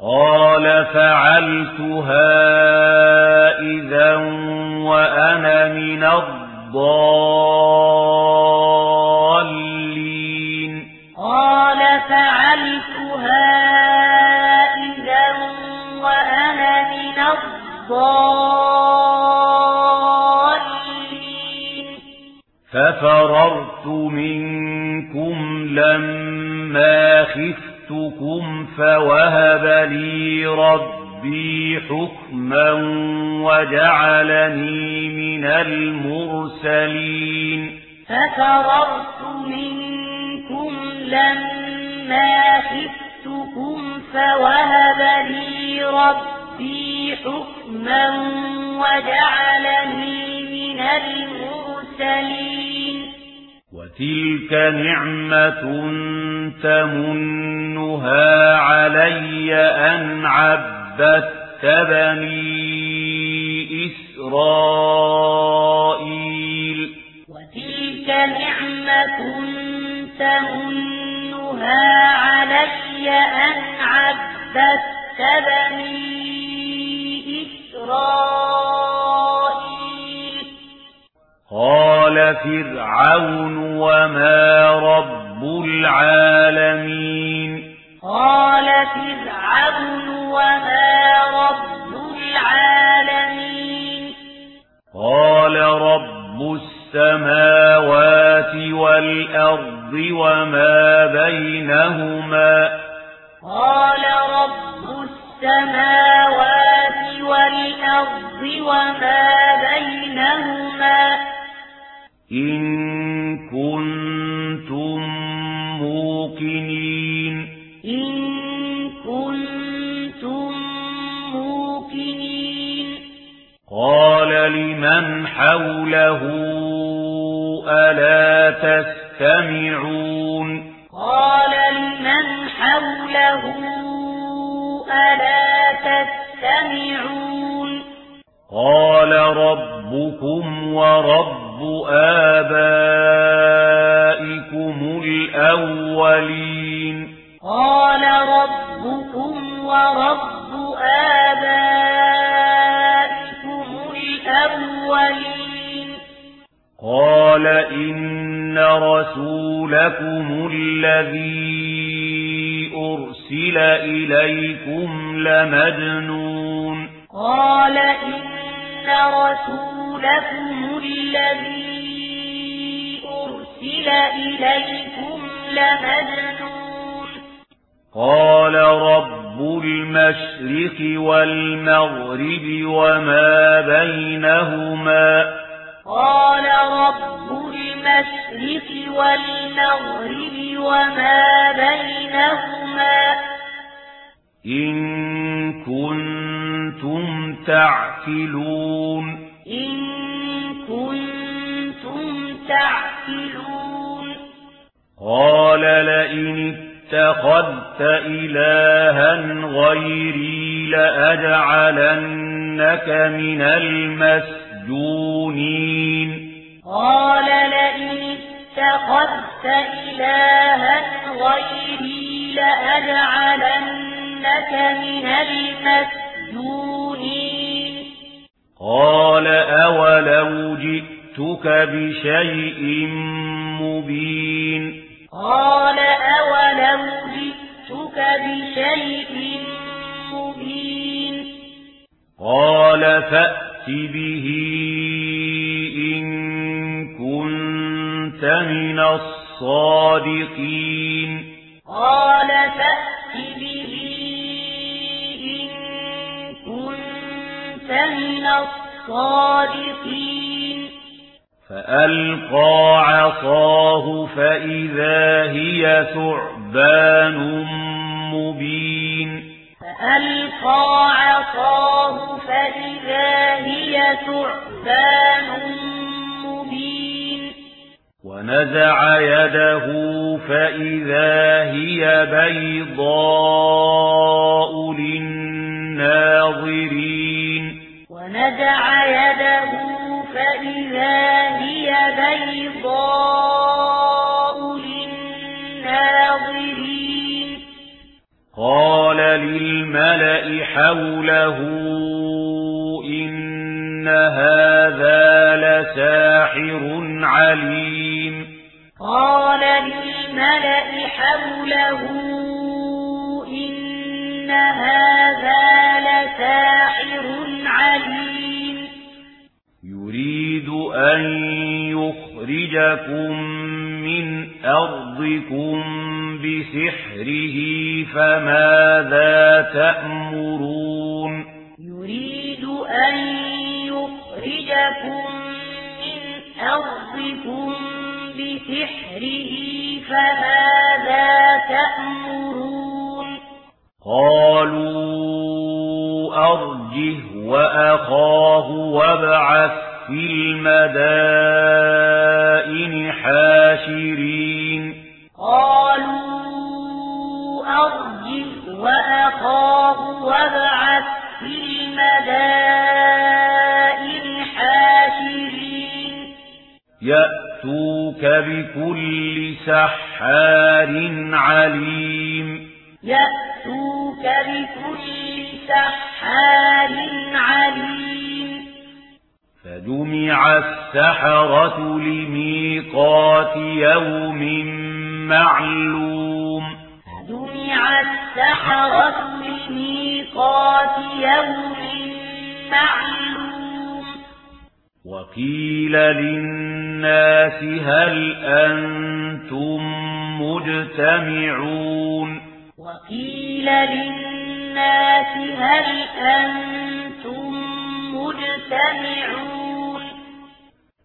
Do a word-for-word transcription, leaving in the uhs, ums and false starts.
قال فعلتها إذا وأنا من الضالين قال فعلتها إذا وأنا من الضالين ففررت منكم لما خفتكم فوهب لي ربي حكما وجعلني من المرسلين ففررت منكم لما خفتكم فوهب لي ربي حكما وجعلني من المرسلين وتلك نعمة تمنها علي أن عبدت بني إسرائيل وتلك نعمة تمنها علي أن عبدت بني إسرائيل قال فرعون وما رب العالمين قال فرعون وما رب العالمين قال رب السماوات والأرض وما بينهما قال رب السماوات والأرض وما بينهما إن كنتم موقنين إن كنتم موقنين قال لمن حوله ألا تستمعون قال لمن حوله ألا تستمعون قال ربكم ورب آبائكم الأولين قال ربكم ورب آبائكم الأولين قال إن رسولكم الذي أرسل إليكم لمجنون قال إن رسولكم الذي أرسل إليكم لمجنون قال رب المشرق والمغرب وما بينهما قال رب المشرق والمغرب وما بينهما إن كنتم تعقلون إن كنتم تعقلون قال لئن اتخذت إلها غيري لأجعلنك من المسجونين قال لئن اتخذت إلها غيري لأجعلنك من المسجونين قال أولو جئتك بشيء مبين قال أولو جئتك بشيء مبين قال فأت به إن كنت من الصادقين قال فأت به إن كنت من الصادقين فألقى عصاه فإذا هي ثعبان مبين فألقى عصاه فإذا هي ثعبان مبين ونزع يده فإذا هي بيضاء للناظرين ونزع يده فإذا هي بيضاء للناظرين قال للملأ حوله إن هذا لساحر عليم قال للملأ حوله إن هذا لساحر عليم يريد أن يخرجكم من أرضكم بسحره فماذا تأمرون يريد أن يخرجكم من أرضكم بسحره فماذا تأمرون قالوا أرجه وأخاه وابعث في المدائن حاشرين قالوا أرجه وأخاه وابعث في المدائن حاشرين يأتوك بكل سحار عليم يأتوك بكل سحار عليم فجمع السحرة لميقات يوم معلوم فجمع السحرة لميقات يوم معلوم وقيل للناس هل أنتم مجتمعون وقيل للناس هل أنتم مجتمعون